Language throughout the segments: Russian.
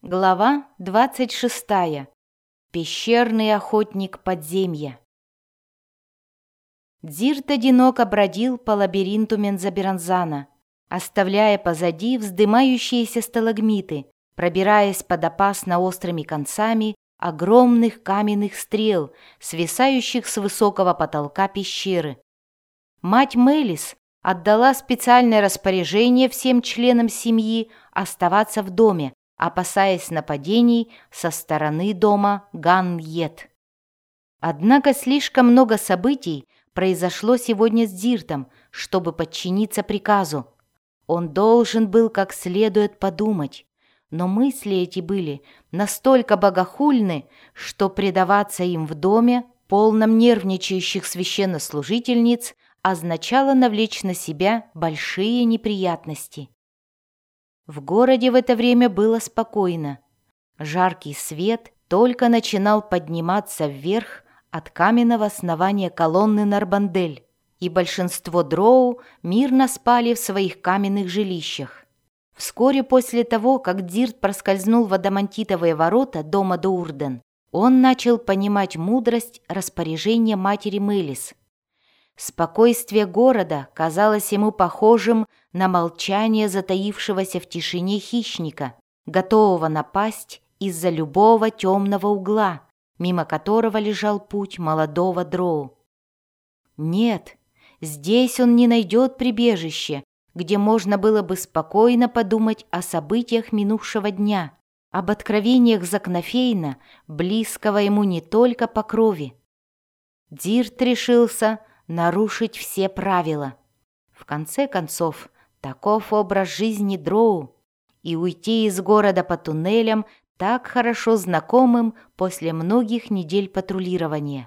Глава 26. Пещерный охотник подземья. Дзирт одиноко бродил по лабиринту Мензаберанзана, оставляя позади вздымающиеся сталагмиты, пробираясь под опасно острыми концами огромных каменных стрел, свисающих с высокого потолка пещеры. Мать Мелис отдала специальное распоряжение всем членам семьи оставаться в доме, опасаясь нападений со стороны дома Ган-Йет. Однако слишком много событий произошло сегодня с Дзиртом, чтобы подчиниться приказу. Он должен был как следует подумать, но мысли эти были настолько богохульны, что предаваться им в доме, полном нервничающих священнослужительниц, означало навлечь на себя большие неприятности. В городе в это время было спокойно. Жаркий свет только начинал подниматься вверх от каменного основания колонны Нарбандель, и большинство дроу мирно спали в своих каменных жилищах. Вскоре после того, как Дзирт проскользнул в адамантитовые ворота дома Доурден, он начал понимать мудрость распоряжения матери Мелис. Спокойствие города казалось ему похожим на молчание затаившегося в тишине хищника, готового напасть из-за любого темного угла, мимо которого лежал путь молодого дроу. Нет, здесь он не найдет прибежище, где можно было бы спокойно подумать о событиях минувшего дня, об откровениях Закнофейна, близкого ему не только по крови. Дзирт решился нарушить все правила. В конце концов, таков образ жизни дроу, и уйти из города по туннелям, так хорошо знакомым после многих недель патрулирования.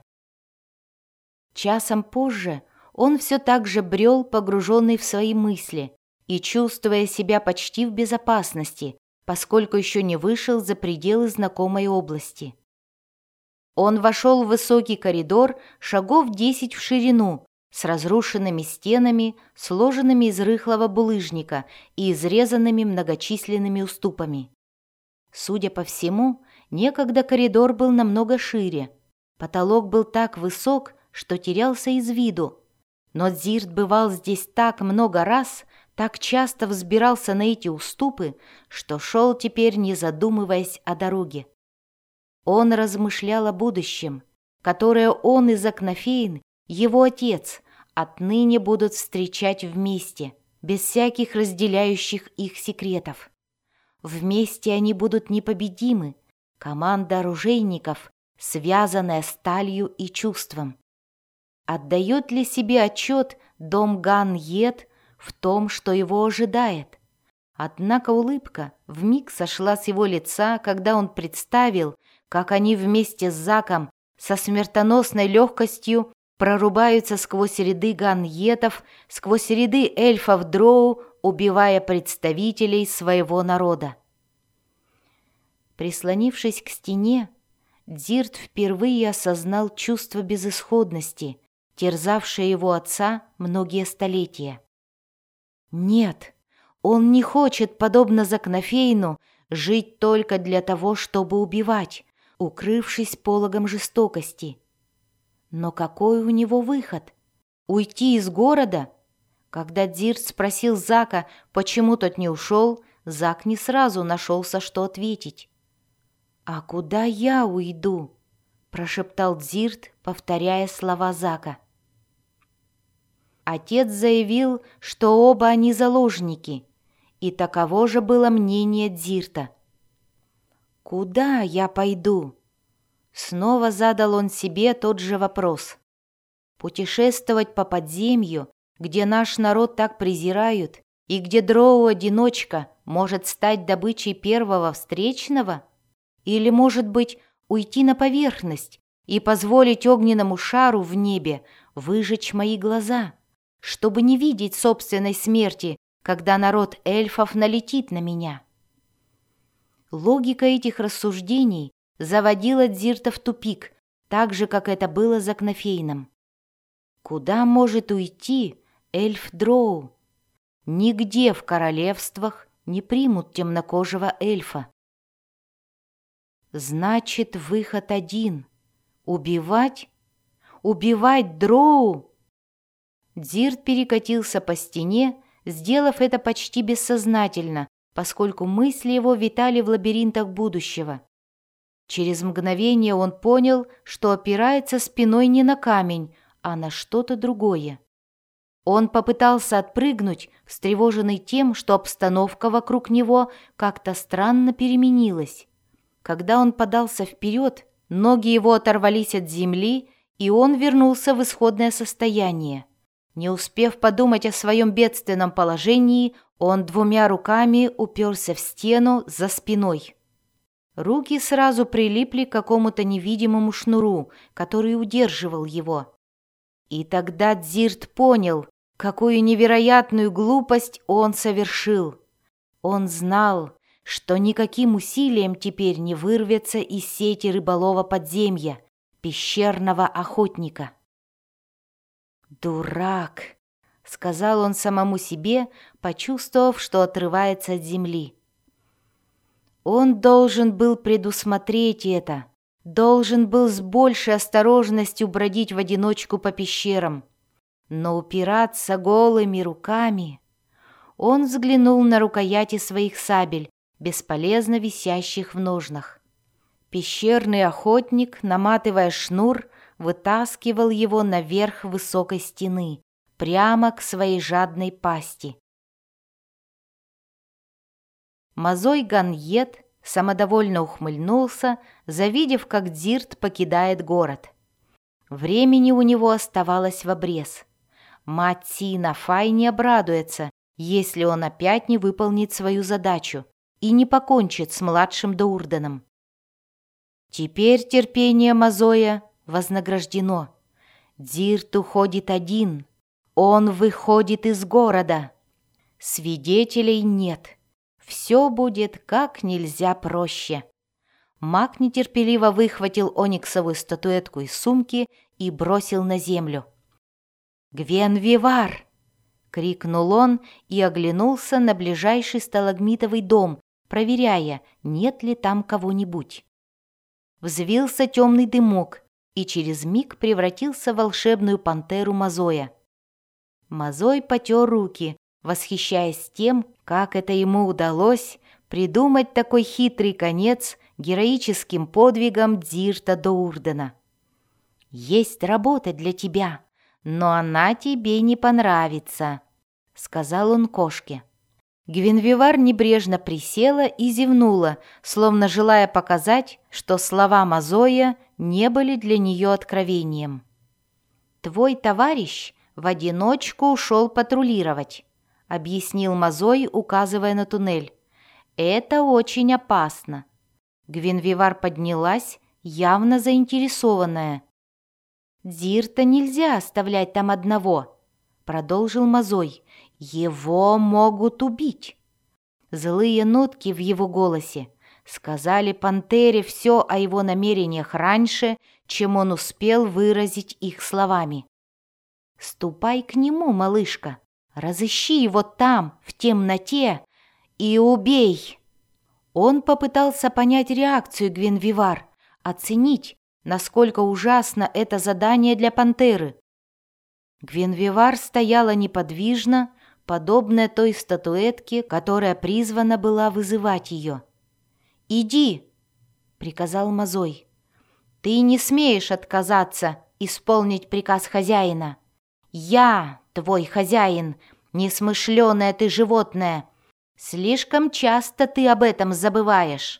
Часом позже он все так же брел, погруженный в свои мысли, и чувствуя себя почти в безопасности, поскольку еще не вышел за пределы знакомой области. Он вошел в высокий коридор шагов 10 в ширину, с разрушенными стенами, сложенными из рыхлого булыжника и изрезанными многочисленными уступами. Судя по всему, некогда коридор был намного шире. Потолок был так высок, что терялся из виду. Но Дзирт бывал здесь так много раз, так часто взбирался на эти уступы, что шел теперь, не задумываясь о дороге. Он размышлял о будущем, которое он и Закнофейн, его отец, отныне будут встречать вместе, без всяких разделяющих их секретов. Вместе они будут непобедимы, команда оружейников, связанная сталью и чувством. Отдает ли себе отчет дом Ган-Йет в том, что его ожидает? Однако улыбка вмиг сошла с его лица, когда он представил, как они вместе с Заком со смертоносной легкостью прорубаются сквозь ряды Ган-Йетов, сквозь ряды эльфов-дроу, убивая представителей своего народа. Прислонившись к стене, Дзирт впервые осознал чувство безысходности, терзавшее его отца многие столетия. Нет, он не хочет, подобно Закнофейну, жить только для того, чтобы убивать, укрывшись пологом жестокости. Но какой у него выход? Уйти из города? Когда Дзирт спросил Зака, почему тот не ушел, Зак не сразу нашелся, что ответить. «А куда я уйду?» – прошептал Дзирт, повторяя слова Зака. Отец заявил, что оба они заложники, и таково же было мнение Дзирта. «Куда я пойду?» Снова задал он себе тот же вопрос. Путешествовать по подземью, где наш народ так презирают, и где дроу-одиночка может стать добычей первого встречного? Или, может быть, уйти на поверхность и позволить огненному шару в небе выжечь мои глаза, чтобы не видеть собственной смерти, когда народ эльфов налетит на меня? Логика этих рассуждений заводила Дзирта в тупик, так же, как это было за Закнофейном. Куда может уйти эльф-дроу? Нигде в королевствах не примут темнокожего эльфа. Значит, выход один — убивать? Убивать Дроу? Дзирт перекатился по стене, сделав это почти бессознательно, поскольку мысли его витали в лабиринтах будущего. Через мгновение он понял, что опирается спиной не на камень, а на что-то другое. Он попытался отпрыгнуть, встревоженный тем, что обстановка вокруг него как-то странно переменилась. Когда он подался вперед, ноги его оторвались от земли, и он вернулся в исходное состояние. Не успев подумать о своем бедственном положении, он 2 руками уперся в стену за спиной. Руки сразу прилипли к какому-то невидимому шнуру, который удерживал его. И тогда Дзирт понял, какую невероятную глупость он совершил. Он знал, что никаким усилием теперь не вырвется из сети рыболова подземья, пещерного охотника. «Дурак!» — сказал он самому себе, почувствовав, что отрывается от земли. Он должен был предусмотреть это, должен был с большей осторожностью бродить в одиночку по пещерам. Но упираться голыми руками... Он взглянул на рукояти своих сабель, бесполезно висящих в ножнах. Пещерный охотник, наматывая шнур, вытаскивал его наверх высокой стены, прямо к своей жадной пасти. Мазой Ганьет самодовольно ухмыльнулся, завидев, как Дзирт покидает город. Времени у него оставалось в обрез. Мать Си-Нафай не обрадуется, если он опять не выполнит свою задачу и не покончит с младшим Доурденом. Теперь терпение Мазоя вознаграждено. Дзирт уходит один, он выходит из города. Свидетелей нет. Все будет как нельзя проще. Маг нетерпеливо выхватил ониксовую статуэтку из сумки и бросил на землю. «Гвен-Вивар!» — крикнул он и оглянулся на ближайший сталагмитовый дом, проверяя, нет ли там кого-нибудь. Взвился темный дымок и через миг превратился в волшебную пантеру Мазоя. Мазой потер руки, восхищаясь тем, как это ему удалось придумать такой хитрый конец героическим подвигам Дзирта Доурдена. «Есть работа для тебя, но она тебе не понравится», — сказал он кошке. Гвен-Вивар небрежно присела и зевнула, словно желая показать, что слова Мазоя не были для нее откровением. «Твой товарищ в одиночку ушел патрулировать», — объяснил Мазой, указывая на туннель. «Это очень опасно». Гвен-Вивар поднялась, явно заинтересованная. «Дзирта нельзя оставлять там одного», — продолжил Мазой. «Его могут убить». Злые нотки в его голосе сказали пантере все о его намерениях раньше, чем он успел выразить их словами. «Ступай к нему, малышка, разыщи его там, в темноте, и убей». Он попытался понять реакцию Гвен-Вивар, оценить, насколько ужасно это задание для пантеры. Гвен-Вивар стояла неподвижно, подобная той статуэтке, которая призвана была вызывать ее. «Иди», — приказал Мазой. «Ты не смеешь отказаться исполнить приказ хозяина. Я твой хозяин, несмышленое ты животное. Слишком часто ты об этом забываешь».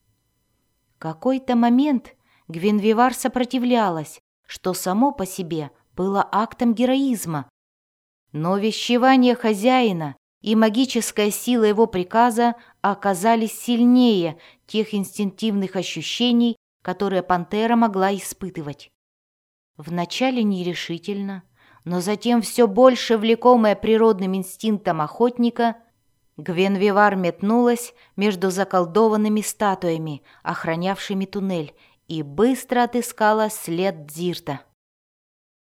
В какой-то момент Гвен-Вивар сопротивлялась, что само по себе было актом героизма. Но вещевание хозяина и магическая сила его приказа оказались сильнее тех инстинктивных ощущений, которые пантера могла испытывать. Вначале нерешительно, но затем все больше влекомая природным инстинктом охотника, Гвен-Вивар метнулась между заколдованными статуями, охранявшими туннель, и быстро отыскала след Дзирта.